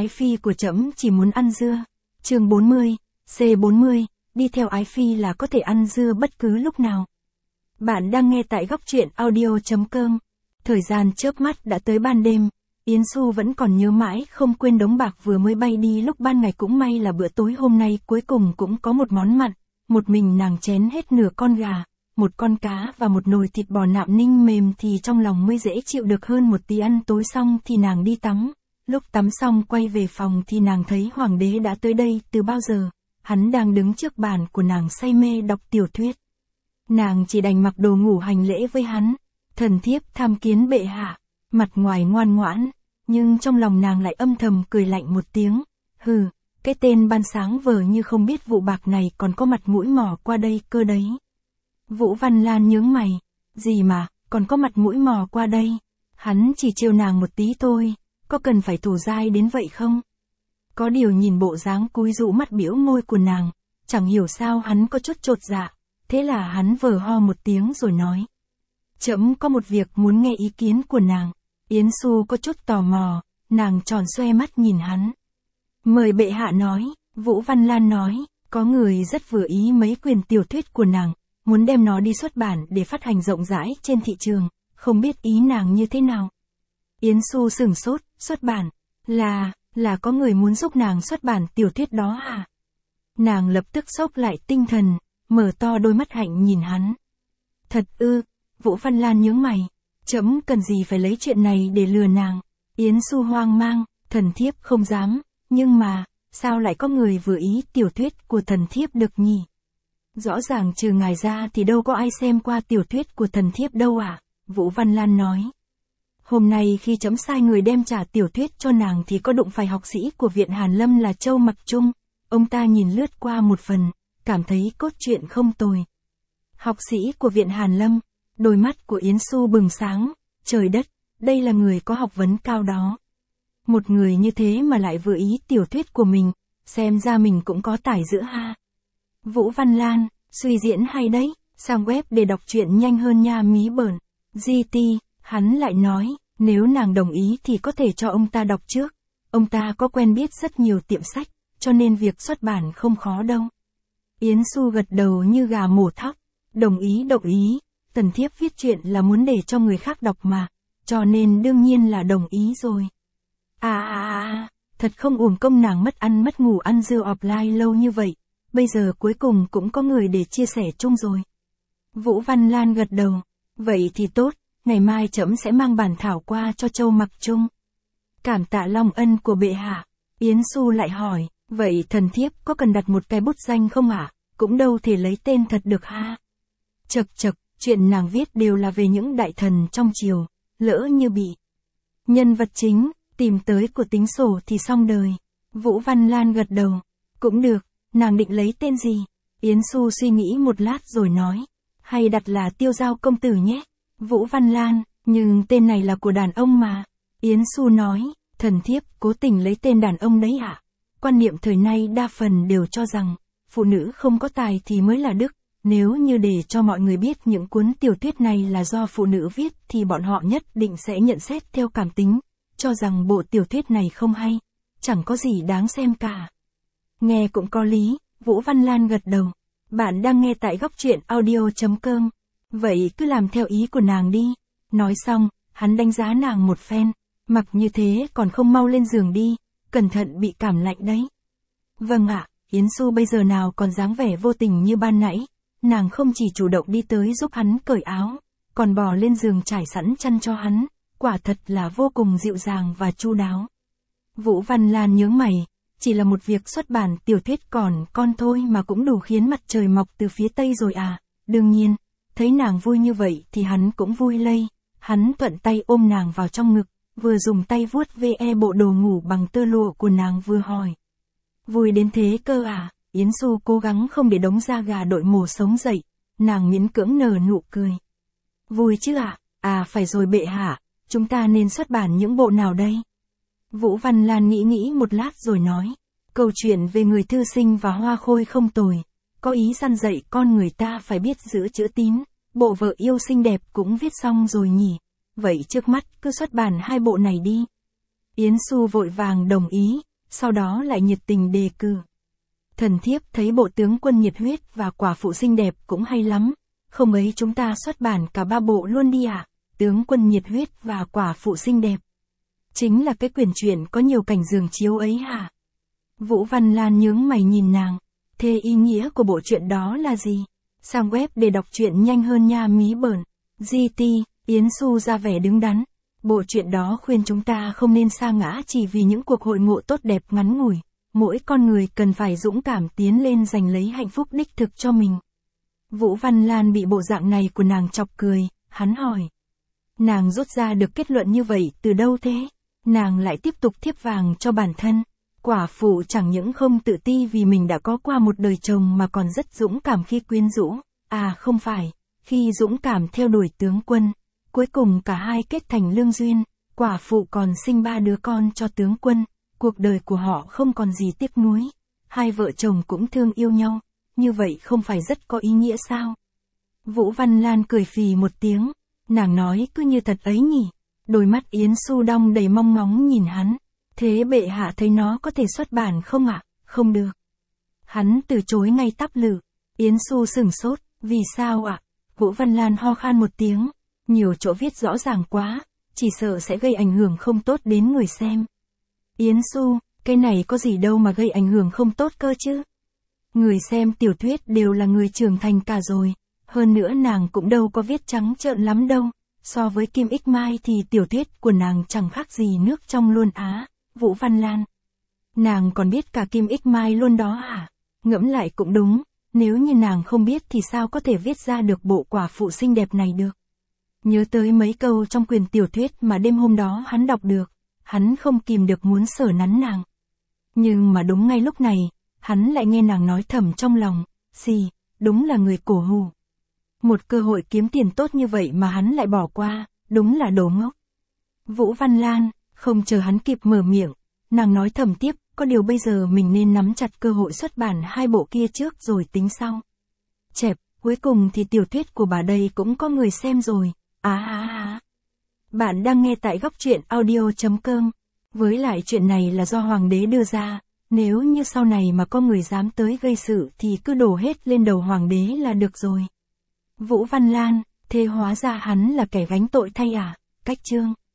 Ái phi của trẫm chỉ muốn ăn dưa. Chương 40, C40, đi theo ái phi là có thể ăn dưa bất cứ lúc nào. Bạn đang nghe tại góc truyện audio.com. Thời gian chớp mắt đã tới ban đêm, Yến Xu vẫn còn nhớ mãi không quên đống bạc vừa mới bay đi lúc ban ngày, cũng may là bữa tối hôm nay cuối cùng cũng có một món mặn, một mình nàng chén hết nửa con gà, một con cá và một nồi thịt bò nạm ninh mềm thì trong lòng mới dễ chịu được hơn một tí. Ăn tối xong thì nàng đi tắm, lúc tắm xong quay về phòng thì nàng thấy hoàng đế đã tới đây từ bao giờ, hắn đang đứng trước bàn của nàng say mê đọc tiểu thuyết. Nàng chỉ đành mặc đồ ngủ hành lễ với hắn, thần thiếp tham kiến bệ hạ, mặt ngoài ngoan ngoãn, nhưng trong lòng nàng lại âm thầm cười lạnh một tiếng, hừ, cái tên ban sáng vờ như không biết vụ bạc này còn có mặt mũi mò qua đây cơ đấy. Vũ Văn Lan nhướng mày, gì mà, còn có mặt mũi mò qua đây, hắn chỉ trêu nàng một tí thôi, có cần phải thù dai đến vậy không? Có điều nhìn bộ dáng cúi rũ mắt biểu môi của nàng, chẳng hiểu sao hắn có chút chột dạ, thế là hắn vờ ho một tiếng rồi nói. Trẫm có một việc muốn nghe ý kiến của nàng. Yến Xu có chút tò mò, nàng tròn xoe mắt nhìn hắn. Mời bệ hạ nói, Vũ Văn Lan nói, có người rất vừa ý mấy quyển tiểu thuyết của nàng, muốn đem nó đi xuất bản để phát hành rộng rãi trên thị trường, không biết ý nàng như thế nào. Yến Xu sửng sốt, xuất bản, là có người muốn giúp nàng xuất bản tiểu thuyết đó à? Nàng lập tức sốc lại tinh thần, mở to đôi mắt hạnh nhìn hắn. Thật ư? Vũ Văn Lan nhướng mày, trẫm cần gì phải lấy chuyện này để lừa nàng? Yến Xu hoang mang, thần thiếp không dám, nhưng mà, sao lại có người vừa ý tiểu thuyết của thần thiếp được nhỉ? Rõ ràng trừ ngài ra thì đâu có ai xem qua tiểu thuyết của thần thiếp đâu à? Vũ Văn Lan nói. Hôm nay khi trẫm sai người đem trả tiểu thuyết cho nàng thì có đụng phải học sĩ của Viện Hàn Lâm là Châu Mặc Trung, ông ta nhìn lướt qua một phần, cảm thấy cốt truyện không tồi. Học sĩ của Viện Hàn Lâm, đôi mắt của Yến Xu bừng sáng, trời đất, đây là người có học vấn cao đó. Một người như thế mà lại vừa ý tiểu thuyết của mình, xem ra mình cũng có tài giữa ha. Vũ Văn Lan, suy diễn hay đấy, sang web để đọc truyện nhanh hơn nha mí bởn. GT, hắn lại nói, nếu nàng đồng ý thì có thể cho ông ta đọc trước. Ông ta có quen biết rất nhiều tiệm sách, cho nên việc xuất bản không khó đâu. Yến Xu gật đầu như gà mổ thóc, đồng ý. Tần thiếp viết truyện là muốn để cho người khác đọc mà, cho nên đương nhiên là đồng ý rồi. Thật không uổng công nàng mất ăn mất ngủ ăn dưa offline lâu như vậy, bây giờ cuối cùng cũng có người để chia sẻ chung rồi. Vũ Văn Lan gật đầu, vậy thì tốt, ngày mai trẫm sẽ mang bản thảo qua cho Châu Mặc Trung. Cảm tạ long ân của bệ hạ. Yến Xu lại hỏi, vậy thần thiếp có cần đặt một cái bút danh không ạ? Cũng đâu thể lấy tên thật được ha. Chật, chuyện nàng viết đều là về những đại thần trong triều, lỡ như bị nhân vật chính tìm tới của tính sổ thì xong đời. Vũ Văn Lan gật đầu, cũng được, nàng định lấy tên gì? Yến Xu suy nghĩ một lát rồi nói, hay đặt là Tiêu Giao công tử nhé. Vũ Văn Lan, nhưng tên này là của đàn ông mà. Yến Xu nói, thần thiếp cố tình lấy tên đàn ông đấy ạ. Quan niệm thời nay đa phần đều cho rằng, phụ nữ không có tài thì mới là đức. Nếu như để cho mọi người biết những cuốn tiểu thuyết này là do phụ nữ viết thì bọn họ nhất định sẽ nhận xét theo cảm tính, cho rằng bộ tiểu thuyết này không hay, chẳng có gì đáng xem cả. Nghe cũng có lý, Vũ Văn Lan gật đầu. Bạn đang nghe tại góc truyện audio.com. Vậy cứ làm theo ý của nàng đi. Nói xong, hắn đánh giá nàng một phen, mặc như thế còn không mau lên giường đi, cẩn thận bị cảm lạnh đấy. Vâng ạ, Yến Xu bây giờ nào còn dáng vẻ vô tình như ban nãy. Nàng không chỉ chủ động đi tới giúp hắn cởi áo, còn bò lên giường trải sẵn chăn cho hắn, quả thật là vô cùng dịu dàng và chu đáo. Vũ Văn Lan nhướng mày, chỉ là một việc xuất bản tiểu thuyết còn con thôi mà cũng đủ khiến mặt trời mọc từ phía tây rồi à. Đương nhiên, thấy nàng vui như vậy thì hắn cũng vui lây, hắn thuận tay ôm nàng vào trong ngực, vừa dùng tay vuốt ve bộ đồ ngủ bằng tơ lụa của nàng vừa hỏi. Vui đến thế cơ à? Yến Xu cố gắng không để đống da gà đội mồ sống dậy, nàng miễn cưỡng nở nụ cười. Vui chứ ạ? Phải rồi bệ hạ, chúng ta nên xuất bản những bộ nào đây? Vũ Văn Lan nghĩ một lát rồi nói, câu chuyện về người thư sinh và hoa khôi không tồi, có ý răn dạy con người ta phải biết giữ chữ tín, bộ vợ yêu xinh đẹp cũng viết xong rồi nhỉ, vậy trước mắt cứ xuất bản 2 bộ này đi. Yến Xu vội vàng đồng ý, sau đó lại nhiệt tình đề cử. Thần thiếp thấy bộ tướng quân nhiệt huyết và quả phụ xinh đẹp cũng hay lắm, không ấy chúng ta xuất bản cả 3 bộ luôn đi ạ. Tướng quân nhiệt huyết và quả phụ xinh đẹp. Chính là cái quyển truyện có nhiều cảnh giường chiếu ấy hả? Vũ Văn Lan nhướng mày nhìn nàng. Thế ý nghĩa của bộ truyện đó là gì? Sang web để đọc truyện nhanh hơn nha mí bởn. GT, Yến Xu ra vẻ đứng đắn. Bộ truyện đó khuyên chúng ta không nên sa ngã chỉ vì những cuộc hội ngộ tốt đẹp ngắn ngủi. Mỗi con người cần phải dũng cảm tiến lên giành lấy hạnh phúc đích thực cho mình. Vũ Văn Lan bị bộ dạng này của nàng chọc cười, hắn hỏi. Nàng rút ra được kết luận như vậy từ đâu thế? Nàng lại tiếp tục thiếp vàng cho bản thân. Quả phụ chẳng những không tự ti vì mình đã có qua một đời chồng mà còn rất dũng cảm khi quyến rũ. À không phải, khi dũng cảm theo đuổi tướng quân. Cuối cùng cả hai kết thành lương duyên, quả phụ còn sinh 3 đứa con cho tướng quân. Cuộc đời của họ không còn gì tiếc nuối. Hai vợ chồng cũng thương yêu nhau. Như vậy không phải rất có ý nghĩa sao? Vũ Văn Lan cười phì một tiếng. Nàng nói cứ như thật ấy nhỉ. Đôi mắt Yến Xu đong đầy mong ngóng nhìn hắn. Thế bệ hạ thấy nó có thể xuất bản không ạ? Không được. Hắn từ chối ngay tắp lự. Yến Xu sửng sốt. Vì sao ạ? Vũ Văn Lan ho khan một tiếng. Nhiều chỗ viết rõ ràng quá. Chỉ sợ sẽ gây ảnh hưởng không tốt đến người xem. Yến Xu, cái này có gì đâu mà gây ảnh hưởng không tốt cơ chứ? Người xem tiểu thuyết đều là người trưởng thành cả rồi. Hơn nữa nàng cũng đâu có viết trắng trợn lắm đâu. So với Kim Ích Mai thì tiểu thuyết của nàng chẳng khác gì nước trong luôn á. Vũ Văn Lan. Nàng còn biết cả Kim Ích Mai luôn đó hả? Ngẫm lại cũng đúng. Nếu như nàng không biết thì sao có thể viết ra được bộ quả phụ xinh đẹp này được. Nhớ tới mấy câu trong quyển tiểu thuyết mà đêm hôm đó hắn đọc được. Hắn không kìm được muốn sờ nắn nàng. Nhưng mà đúng ngay lúc này, hắn lại nghe nàng nói thầm trong lòng. Xì, đúng là người cổ hủ. Một cơ hội kiếm tiền tốt như vậy mà hắn lại bỏ qua, đúng là đồ ngốc. Vũ Văn Lan, không chờ hắn kịp mở miệng, nàng nói thầm tiếp, có điều bây giờ mình nên nắm chặt cơ hội xuất bản 2 bộ kia trước rồi tính sau. Chẹp, cuối cùng thì tiểu thuyết của bà đây cũng có người xem rồi. Bạn đang nghe tại góc truyện audio.com. Với lại chuyện này là do hoàng đế đưa ra, nếu như sau này mà có người dám tới gây sự thì cứ đổ hết lên đầu hoàng đế là được rồi. Vũ Văn Lan, thế hóa ra hắn là kẻ gánh tội thay à? Cách chương